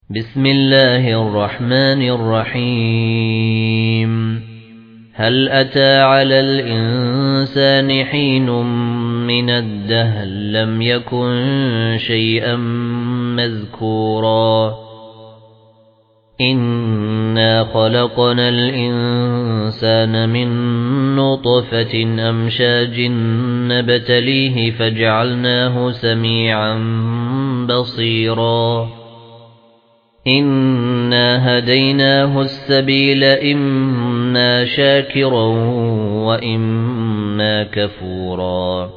بسم الله الرحمن الرحيم هل أتى على الإنسان حين من الدهر لم يكن شيئا مذكورا إنا خلقنا الإنسان من نطفة أمشاج نبتليه فجعلناه سميعا بصيرا إنا هديناه السبيل إما شاكرا وإما كفورا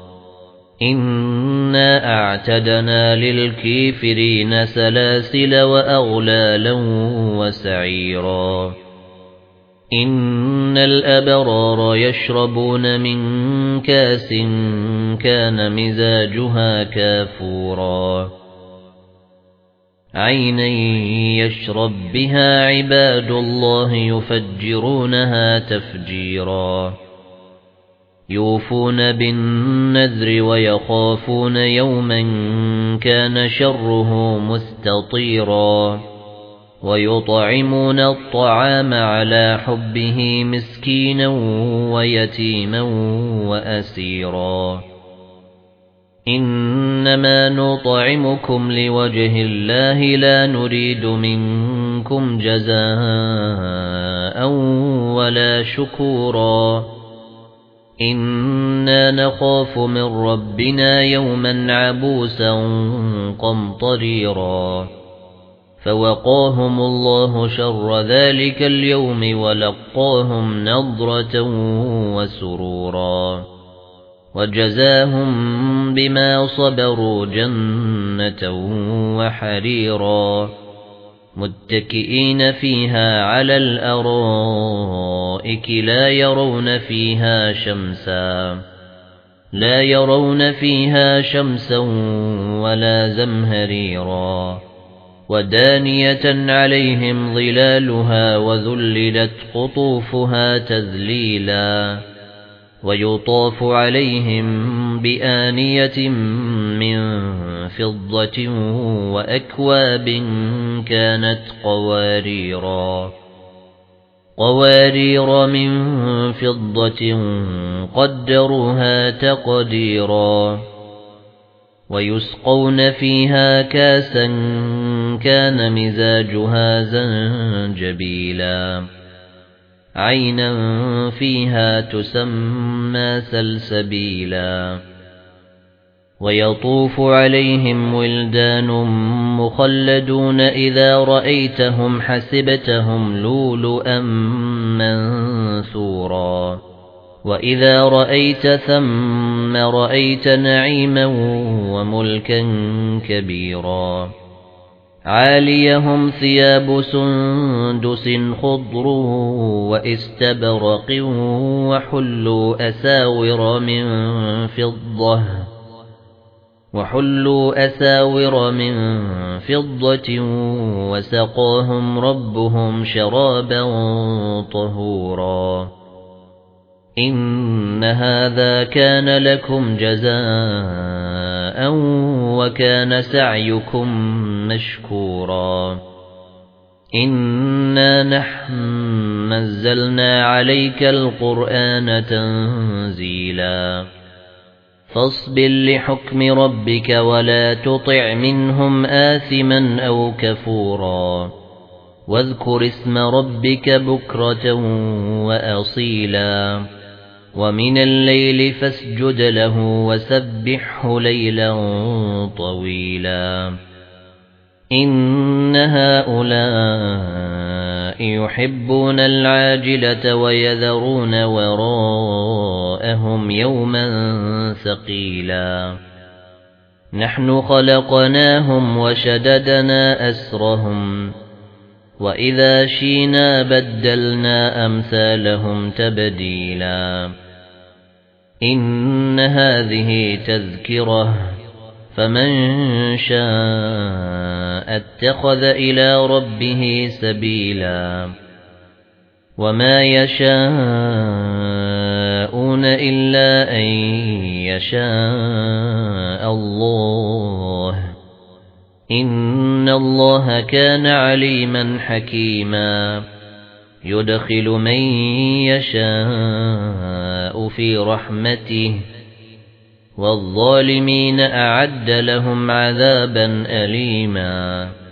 إنا أعتدنا للكافرين سلاسل وأغلالا وسعيرا إن الأبرار يشربون من كاس كان مزاجها كافورا عينا يشرب بها عباد الله يفجرونها تفجيرا يوفون بالنذر ويخافون يوما كان شره مستطيرا ويطعمون الطعام على حبه مسكينا ويتيما وأسيرا إنما نطعمكم لوجه الله لا نريد منكم جزاء ولا شكورا إنا نخاف من ربنا يوما عبوسا قمطريرا فوقاهم الله شر ذلك اليوم ولقاهم نضرة وسرورا وجزاهم بما صبروا جنة وحريرا متكئين فيها على الأرائك لا يرون فيها شمسا ولا زمهريرا ودانية عليهم ظلالها وذللت قطوفها تذليلا ويطاف عليهم بآنية من فضة وأكواب كانت قوارير من فضة قدروها تقديرا ويسقون فيها كاسا كان مزاجها زنجبيلا عينا فيها تسمى سلسبيلا ويطوف عليهم ولدان مخلدون إذا رأيتهم حسبتهم لؤلؤا منثورا وإذا رأيت ثم رأيت نعيما وملكا كبيرا عاليهم ثياب سندس خضر وإستبرق وحلوا أساور من فضة وسقاهم ربهم شرابا طهورا إن هذا كان لكم جزاء وكان سعيكم مشكورا إنا نحن نزلنا عليك القرآن تنزيلا فاصبر لحكم ربك ولا تطع منهم آثما أو كفورا واذكر اسم ربك بكرة وأصيلا ومن الليل فاسجد له وسبحه ليلا طويلا إن هؤلاء يحبون العاجلة ويذرون وراءهم يوما ثقيلا نحن خلقناهم وشددنا أسرهم وإذا شينا بدلنا أمثالهم تبديلا إن هذه تذكرة فمن شاء اتخذ إلى ربه سبيلا وما يشاءون إلا أن يشاء الله إن الله كان عليما حكيما يدخل من يشاء في رحمته والظالمين أعد لهم عذابا أليما